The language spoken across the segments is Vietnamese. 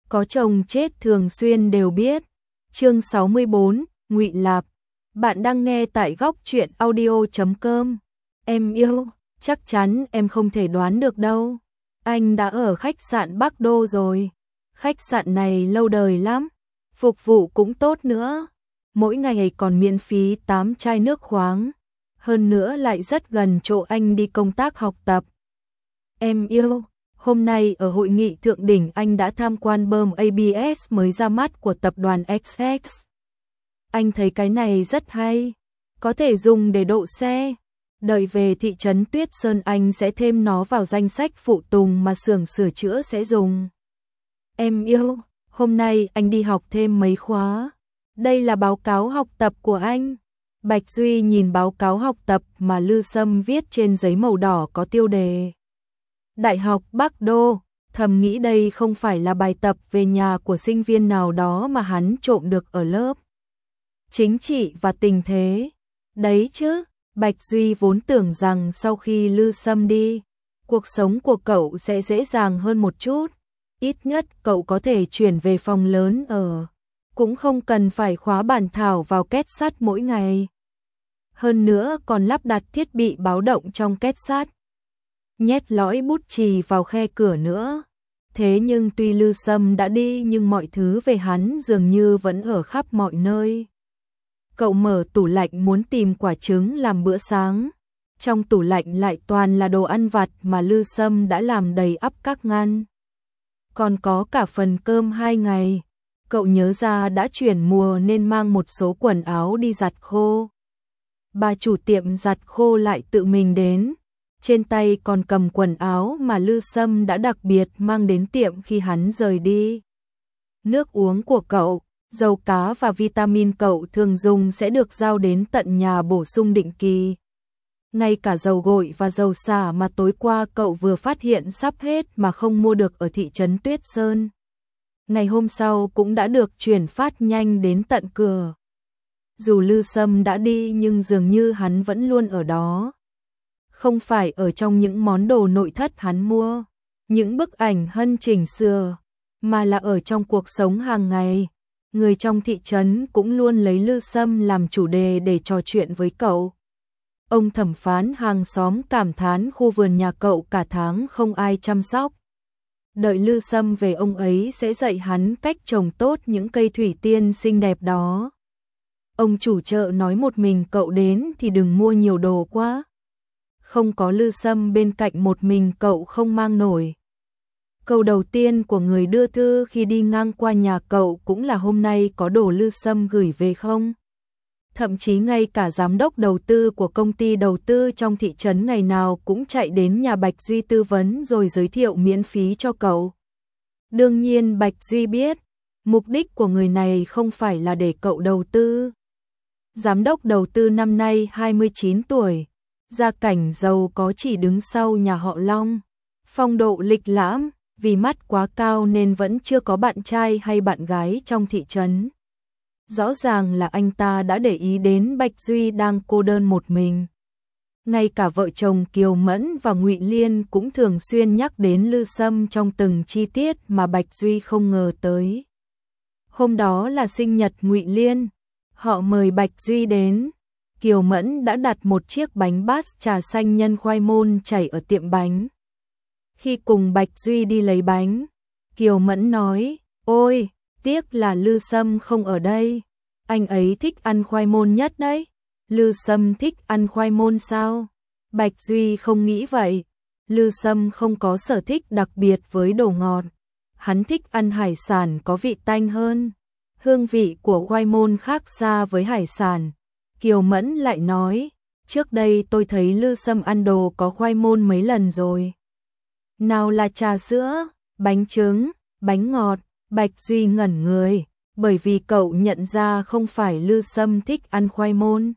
có chồng chết thường xuyên đều biết. Chương 64, Ngụy Lạp. Bạn đang nghe tại góc truyện audio.com. Em yêu, chắc chắn em không thể đoán được đâu. Anh đã ở khách sạn Bắc Đô rồi. Khách sạn này lâu đời lắm, phục vụ cũng tốt nữa. Mỗi ngày còn miễn phí 8 chai nước khoáng. Hơn nữa lại rất gần chỗ anh đi công tác học tập. Em yêu, hôm nay ở hội nghị thượng đỉnh anh đã tham quan bơm ABS mới ra mắt của tập đoàn XX. Anh thấy cái này rất hay, có thể dùng để độ xe. Đợi về thị trấn Tuyết Sơn anh sẽ thêm nó vào danh sách phụ tùng mà xưởng sửa chữa sẽ dùng. Em yêu, hôm nay anh đi học thêm mấy khóa. Đây là báo cáo học tập của anh. Bạch Duy nhìn báo cáo học tập mà Lư Sâm viết trên giấy màu đỏ có tiêu đề Đại học Bắc Đô, thầm nghĩ đây không phải là bài tập về nhà của sinh viên nào đó mà hắn trộm được ở lớp chính trị và tình thế. Đấy chứ, Bạch Duy vốn tưởng rằng sau khi Lư Sâm đi, cuộc sống của cậu sẽ dễ dàng hơn một chút. Ít nhất cậu có thể chuyển về phòng lớn ở, cũng không cần phải khóa bản thảo vào két sắt mỗi ngày. Hơn nữa còn lắp đặt thiết bị báo động trong két sắt, nhét lõi bút chì vào khe cửa nữa. Thế nhưng tuy Lư Sâm đã đi nhưng mọi thứ về hắn dường như vẫn ở khắp mọi nơi. Cậu mở tủ lạnh muốn tìm quả trứng làm bữa sáng. Trong tủ lạnh lại toàn là đồ ăn vặt mà Lư Sâm đã làm đầy ắp các ngăn. Còn có cả phần cơm 2 ngày. Cậu nhớ ra đã chuyển mùa nên mang một số quần áo đi giặt khô. Bà chủ tiệm giặt khô lại tự mình đến. Trên tay còn cầm quần áo mà Lư Sâm đã đặc biệt mang đến tiệm khi hắn rời đi. Nước uống của cậu, dầu cá và vitamin cậu thường dùng sẽ được giao đến tận nhà bổ sung định kỳ. Ngay cả dầu gội và dầu xả mà tối qua cậu vừa phát hiện sắp hết mà không mua được ở thị trấn Tuyết Sơn, ngày hôm sau cũng đã được chuyển phát nhanh đến tận cửa. Dù Lư Sâm đã đi nhưng dường như hắn vẫn luôn ở đó. Không phải ở trong những món đồ nội thất hắn mua, những bức ảnh hân chỉnh sửa, mà là ở trong cuộc sống hàng ngày. Người trong thị trấn cũng luôn lấy Lư Sâm làm chủ đề để trò chuyện với cậu. Ông thẩm phán hàng xóm cảm thán khu vườn nhà cậu cả tháng không ai chăm sóc. Đợi Lư Sâm về ông ấy sẽ dạy hắn cách trồng tốt những cây thủy tiên xinh đẹp đó. Ông chủ chợ nói một mình cậu đến thì đừng mua nhiều đồ quá. Không có Lư Sâm bên cạnh một mình cậu không mang nổi. Câu đầu tiên của người đưa thư khi đi ngang qua nhà cậu cũng là hôm nay có đồ Lư Sâm gửi về không? Thậm chí ngay cả giám đốc đầu tư của công ty đầu tư trong thị trấn ngày nào cũng chạy đến nhà Bạch Duy tư vấn rồi giới thiệu miễn phí cho cậu. Đương nhiên Bạch Duy biết, mục đích của người này không phải là để cậu đầu tư. Giám đốc đầu tư năm nay 29 tuổi, gia cảnh giàu có chỉ đứng sau nhà họ Long. Phong độ lịch lãm, vì mắt quá cao nên vẫn chưa có bạn trai hay bạn gái trong thị trấn. Rõ ràng là anh ta đã để ý đến Bạch Duy đang cô đơn một mình. Ngay cả vợ chồng Kiều Mẫn và Ngụy Liên cũng thường xuyên nhắc đến Lư Sâm trong từng chi tiết mà Bạch Duy không ngờ tới. Hôm đó là sinh nhật Ngụy Liên, họ mời Bạch Duy đến. Kiều Mẫn đã đặt một chiếc bánh bát trà xanh nhân khoai môn chảy ở tiệm bánh. Khi cùng Bạch Duy đi lấy bánh, Kiều Mẫn nói, ôi, tiếc là Lư Sâm không ở đây, anh ấy thích ăn khoai môn nhất đấy. Lư Sâm thích ăn khoai môn sao? Bạch Duy không nghĩ vậy, Lư Sâm không có sở thích đặc biệt với đồ ngọt, hắn thích ăn hải sản có vị tanh hơn. Hương vị của khoai môn khác xa với hải sản. Kiều Mẫn lại nói, trước đây tôi thấy Lư Sâm ăn đồ có khoai môn mấy lần rồi. Nào là trà sữa, bánh trứng, bánh ngọt. Bạch Duy ngẩn người, bởi vì cậu nhận ra không phải Lư Sâm thích ăn khoai môn,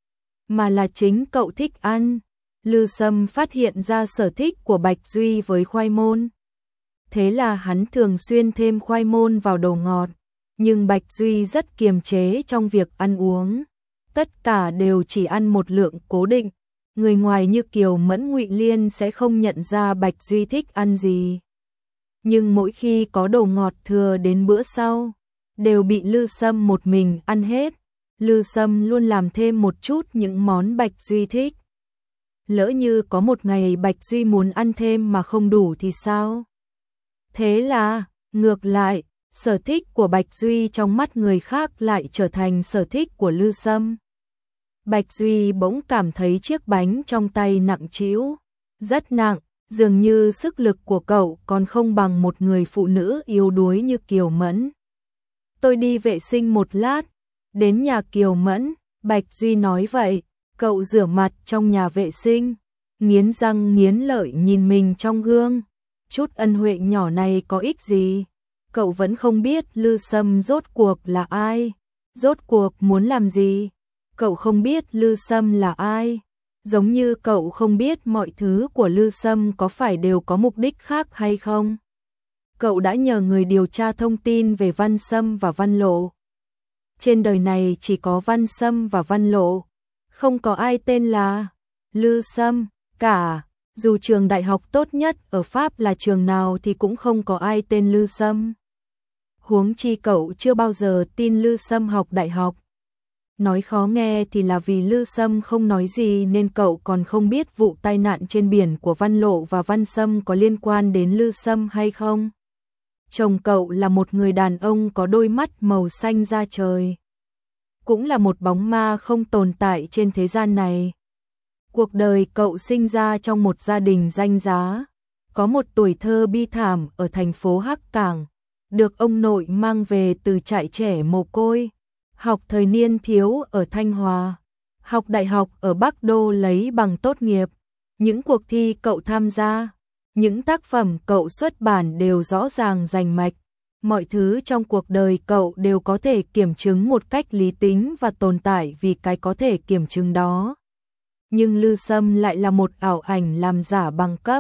mà là chính cậu thích ăn. Lư Sâm phát hiện ra sở thích của Bạch Duy với khoai môn. Thế là hắn thường xuyên thêm khoai môn vào đồ ngọt, nhưng Bạch Duy rất kiềm chế trong việc ăn uống. Tất cả đều chỉ ăn một lượng cố định. Người ngoài như Kiều Mẫn Ngụy Liên sẽ không nhận ra Bạch Duy thích ăn gì. nhưng mỗi khi có đồ ngọt thừa đến bữa sau, đều bị Lư Sâm một mình ăn hết. Lư Sâm luôn làm thêm một chút những món Bạch Duy thích. Lỡ như có một ngày Bạch Duy muốn ăn thêm mà không đủ thì sao? Thế là, ngược lại, sở thích của Bạch Duy trong mắt người khác lại trở thành sở thích của Lư Sâm. Bạch Duy bỗng cảm thấy chiếc bánh trong tay nặng trĩu, rất nặng, dường như sức lực của cậu còn không bằng một người phụ nữ yếu đuối như Kiều Mẫn. Tôi đi vệ sinh một lát, đến nhà Kiều Mẫn, Bạch Duy nói vậy, cậu rửa mặt trong nhà vệ sinh, nghiến răng nghiến lợi nhìn mình trong gương. Chút ân huệ nhỏ này có ích gì? Cậu vẫn không biết Lư Sâm rốt cuộc là ai, rốt cuộc muốn làm gì. Cậu không biết Lư Sâm là ai, giống như cậu không biết mọi thứ của Lư Sâm có phải đều có mục đích khác hay không. Cậu đã nhờ người điều tra thông tin về Văn Sâm và Văn Lộ. Trên đời này chỉ có Văn Sâm và Văn Lộ, không có ai tên là Lư Sâm cả. Dù trường đại học tốt nhất ở Pháp là trường nào thì cũng không có ai tên Lư Sâm. Huống chi cậu chưa bao giờ tin Lư Sâm học đại học. Nói khó nghe thì là vì Lư Sâm không nói gì nên cậu còn không biết vụ tai nạn trên biển của Văn Lộ và Văn Sâm có liên quan đến Lư Sâm hay không. Chồng cậu là một người đàn ông có đôi mắt màu xanh da trời. Cũng là một bóng ma không tồn tại trên thế gian này. Cuộc đời cậu sinh ra trong một gia đình danh giá, có một tuổi thơ bi thảm ở thành phố Hắc Cảng, được ông nội mang về từ trại trẻ mồ côi, học thời niên thiếu ở Thanh Hóa, học đại học ở Bắc Đô lấy bằng tốt nghiệp. Những cuộc thi cậu tham gia, những tác phẩm cậu xuất bản đều rõ ràng rành mạch. Mọi thứ trong cuộc đời cậu đều có thể kiểm chứng một cách lý tính và tồn tại vì cái có thể kiểm chứng đó. Nhưng Lư Sâm lại là một ảo ảnh làm giả bằng cấp.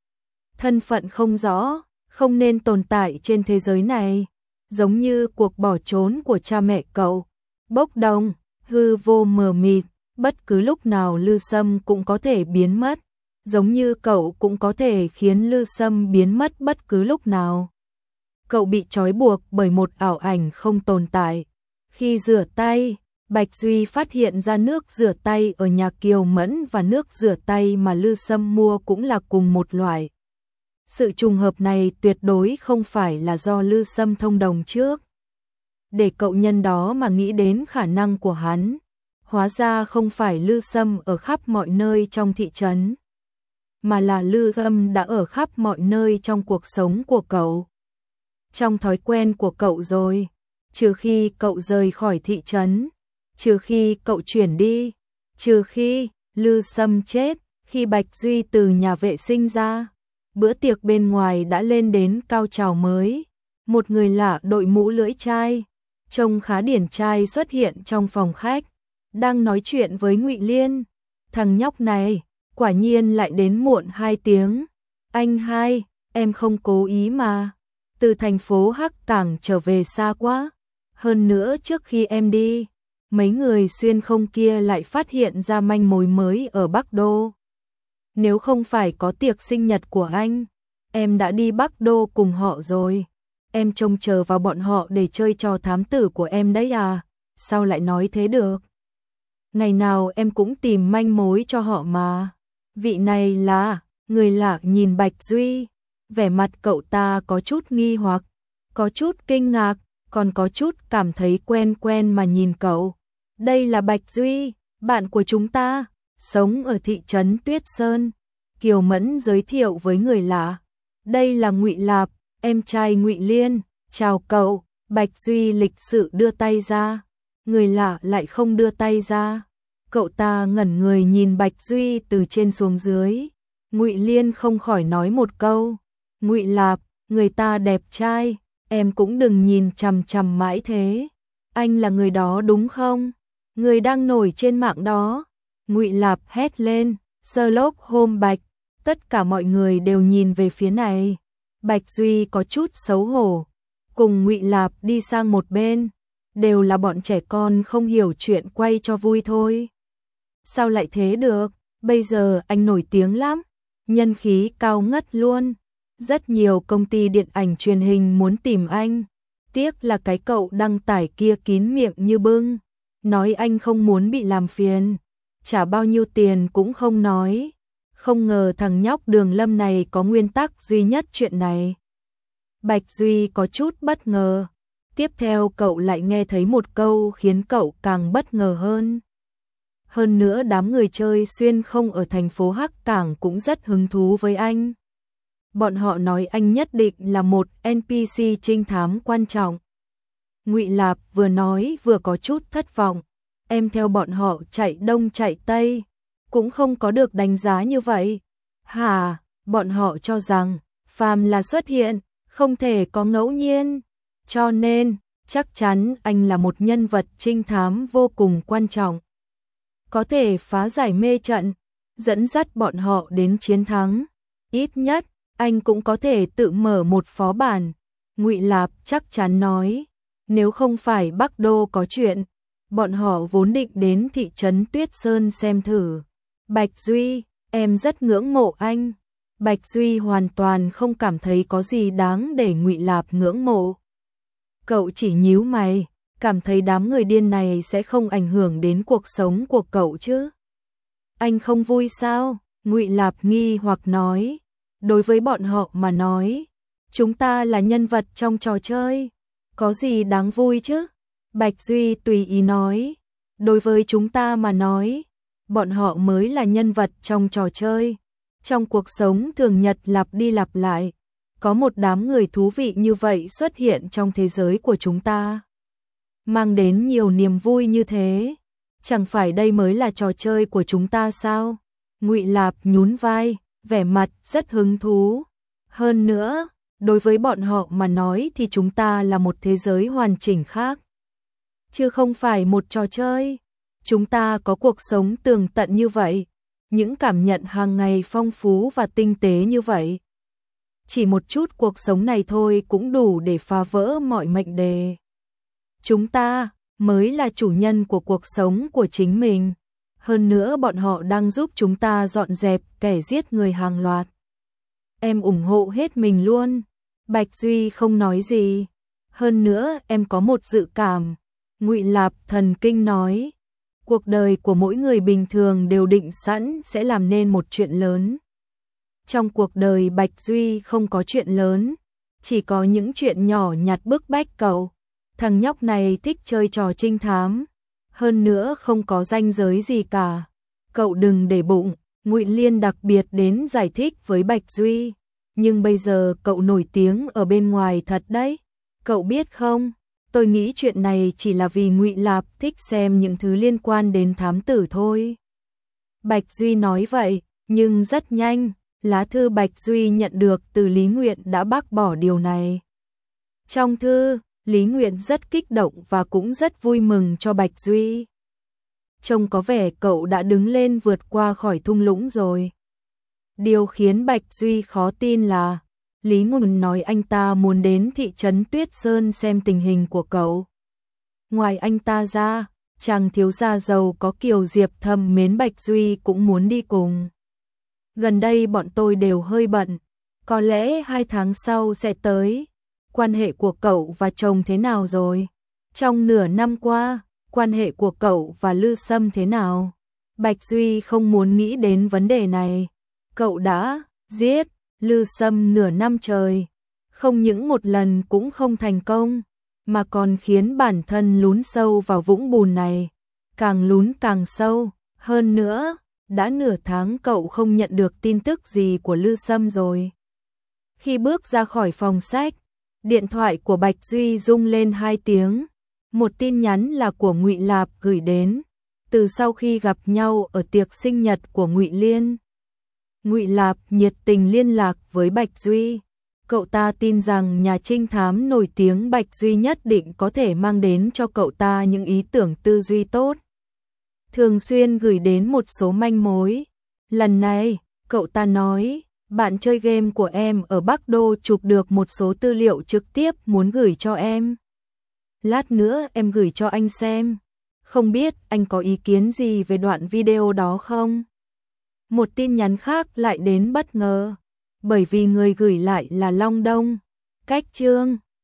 Thân phận không rõ, không nên tồn tại trên thế giới này, giống như cuộc bỏ trốn của cha mẹ cậu. Bốc đồng, hư vô mờ mịt, bất cứ lúc nào Lư Sâm cũng có thể biến mất, giống như cậu cũng có thể khiến Lư Sâm biến mất bất cứ lúc nào. Cậu bị trói buộc bởi một ảo ảnh không tồn tại. Khi rửa tay, Bạch Duy phát hiện ra nước rửa tay ở nhà Kiều Mẫn và nước rửa tay mà Lư Sâm mua cũng là cùng một loại. Sự trùng hợp này tuyệt đối không phải là do Lư Sâm thông đồng trước. Để cậu nhân đó mà nghĩ đến khả năng của hắn. Hóa ra không phải Lư Sâm ở khắp mọi nơi trong thị trấn, mà là Lư Sâm đã ở khắp mọi nơi trong cuộc sống của cậu. Trong thói quen của cậu rồi, trừ khi cậu rời khỏi thị trấn, trừ khi cậu chuyển đi, trừ khi Lư Sâm chết, khi Bạch Duy từ nhà vệ sinh ra, bữa tiệc bên ngoài đã lên đến cao trào mới. Một người lạ đội mũ lưỡi chai, trông khá điển trai xuất hiện trong phòng khách, đang nói chuyện với Ngụy Liên. Thằng nhóc này, quả nhiên lại đến muộn 2 tiếng. Anh hai, em không cố ý mà. Từ thành phố Hắc Cảng trở về xa quá. Hơn nữa trước khi em đi, mấy người xuyên không kia lại phát hiện ra manh mối mới ở Bắc Đô. Nếu không phải có tiệc sinh nhật của anh, em đã đi Bắc Đô cùng họ rồi. Em trông chờ vào bọn họ để chơi trò thám tử của em đấy à? Sao lại nói thế được? Ngày nào em cũng tìm manh mối cho họ mà. Vị này là, người lạ nhìn Bạch Duy. Vẻ mặt cậu ta có chút nghi hoặc, có chút kinh ngạc, còn có chút cảm thấy quen quen mà nhìn cậu. Đây là Bạch Duy, bạn của chúng ta, sống ở thị trấn Tuyết Sơn. Kiều Mẫn giới thiệu với người lạ. Đây là Ngụy Lạp, em trai Ngụy Liên. Chào cậu. Bạch Duy lịch sự đưa tay ra. Người lạ lại không đưa tay ra. Cậu ta ngẩn người nhìn Bạch Duy từ trên xuống dưới. Ngụy Liên không khỏi nói một câu. Ngụy Lạp, người ta đẹp trai, em cũng đừng nhìn chằm chằm mãi thế. Anh là người đó đúng không? Người đang nổi trên mạng đó. Ngụy Lạp hét lên. Sherlock Holmes Bạch. Tất cả mọi người đều nhìn về phía này. Bạch Duy có chút xấu hổ, cùng Ngụy Lạp đi sang một bên. Đều là bọn trẻ con không hiểu chuyện, quay cho vui thôi. Sao lại thế được? Bây giờ anh nổi tiếng lắm, nhân khí cao ngất luôn. Rất nhiều công ty điện ảnh truyền hình muốn tìm anh. Tiếc là cái cậu đăng tải kia kín miệng như bưng, nói anh không muốn bị làm phiền, trả bao nhiêu tiền cũng không nói. Không ngờ thằng nhóc Đường Lâm này có nguyên tắc duy nhất chuyện này. Bạch Duy có chút bất ngờ. Tiếp theo cậu lại nghe thấy một câu khiến cậu càng bất ngờ hơn. Hơn nữa đám người chơi xuyên không ở thành phố Hắc Cảng cũng rất hứng thú với anh. Bọn họ nói anh nhất định là một NPC trinh thám quan trọng. Ngụy Lạp vừa nói vừa có chút thất vọng. Em theo bọn họ chạy đông chạy tây, cũng không có được đánh giá như vậy. Hả, bọn họ cho rằng, phàm là xuất hiện, không thể có ngẫu nhiên. Cho nên, chắc chắn anh là một nhân vật trinh thám vô cùng quan trọng. Có thể phá giải mê trận, dẫn dắt bọn họ đến chiến thắng. Ít nhất, anh cũng có thể tự mở một phó bản. Ngụy Lạp chắc chắn nói, nếu không phải Bắc Đô có chuyện, bọn họ vốn định đến thị trấn Tuyết Sơn xem thử. Bạch Duy, em rất ngưỡng mộ anh. Bạch Duy hoàn toàn không cảm thấy có gì đáng để Ngụy Lạp ngưỡng mộ. Cậu chỉ nhíu mày, cảm thấy đám người điên này sẽ không ảnh hưởng đến cuộc sống của cậu chứ. Anh không vui sao? Ngụy Lạp nghi hoặc nói. Đối với bọn họ mà nói, chúng ta là nhân vật trong trò chơi, có gì đáng vui chứ? Bạch Duy tùy ý nói. Đối với chúng ta mà nói, bọn họ mới là nhân vật trong trò chơi. Trong cuộc sống thường nhật lặp đi lặp lại, có một đám người thú vị như vậy xuất hiện trong thế giới của chúng ta, mang đến nhiều niềm vui như thế. Chẳng phải đây mới là trò chơi của chúng ta sao? Ngụy Lạp nhún vai, vẻ mặt rất hứng thú. Hơn nữa, đối với bọn họ mà nói thì chúng ta là một thế giới hoàn chỉnh khác, chứ không phải một trò chơi. Chúng ta có cuộc sống tường tận như vậy, những cảm nhận hàng ngày phong phú và tinh tế như vậy. Chỉ một chút cuộc sống này thôi cũng đủ để phá vỡ mọi mệnh đề. Chúng ta mới là chủ nhân của cuộc sống của chính mình. Hơn nữa bọn họ đang giúp chúng ta dọn dẹp kẻ giết người hàng loạt. Em ủng hộ hết mình luôn. Bạch Duy không nói gì. Hơn nữa em có một dự cảm. Ngụy Lạp thần kinh nói. Cuộc đời của mỗi người bình thường đều định sẵn sẽ làm nên một chuyện lớn. Trong cuộc đời Bạch Duy không có chuyện lớn, chỉ có những chuyện nhỏ nhặt bức bách cậu. Thằng nhóc này thích chơi trò trinh thám, hơn nữa không có ranh giới gì cả. Cậu đừng để bụng, Ngụy Liên đặc biệt đến giải thích với Bạch Duy. Nhưng bây giờ cậu nổi tiếng ở bên ngoài thật đấy. Cậu biết không, tôi nghĩ chuyện này chỉ là vì Ngụy Lạp thích xem những thứ liên quan đến thám tử thôi. Bạch Duy nói vậy, nhưng rất nhanh, lá thư Bạch Duy nhận được từ Lý Nguyện đã bác bỏ điều này. Trong thư, Lý Nguyện rất kích động và cũng rất vui mừng cho Bạch Duy. Trông có vẻ cậu đã đứng lên vượt qua khỏi thung lũng rồi. Điều khiến Bạch Duy khó tin là Lý Nguyện nói anh ta muốn đến thị trấn Tuyết Sơn xem tình hình của cậu. Ngoài anh ta ra, chàng thiếu gia giàu có Kiều Diệp thầm mến Bạch Duy cũng muốn đi cùng. Gần đây bọn tôi đều hơi bận, có lẽ 2 tháng sau sẽ tới. Quan hệ của cậu và chồng thế nào rồi? Trong nửa năm qua, quan hệ của cậu và Lư Sâm thế nào? Bạch Duy không muốn nghĩ đến vấn đề này. Cậu đã giết Lư Sâm nửa năm trời, không những một lần cũng không thành công, mà còn khiến bản thân lún sâu vào vũng bùn này, càng lún càng sâu. Hơn nữa, đã nửa tháng cậu không nhận được tin tức gì của Lư Sâm rồi. Khi bước ra khỏi phòng sách, điện thoại của Bạch Duy rung lên 2 tiếng. Một tin nhắn là của Ngụy Lạp gửi đến, từ sau khi gặp nhau ở tiệc sinh nhật của Ngụy Liên. Ngụy Lạp nhiệt tình liên lạc với Bạch Duy. Cậu ta tin rằng nhà trinh thám nổi tiếng Bạch Duy nhất định có thể mang đến cho cậu ta những ý tưởng tư duy tốt, thường xuyên gửi đến một số manh mối. Lần này, cậu ta nói, bạn chơi game của em ở Bắc Đô chụp được một số tư liệu trực tiếp muốn gửi cho em. Lát nữa em gửi cho anh xem. Không biết anh có ý kiến gì về đoạn video đó không? Một tin nhắn khác lại đến bất ngờ. bởi vì người gửi lại là Long Đông. Cách chương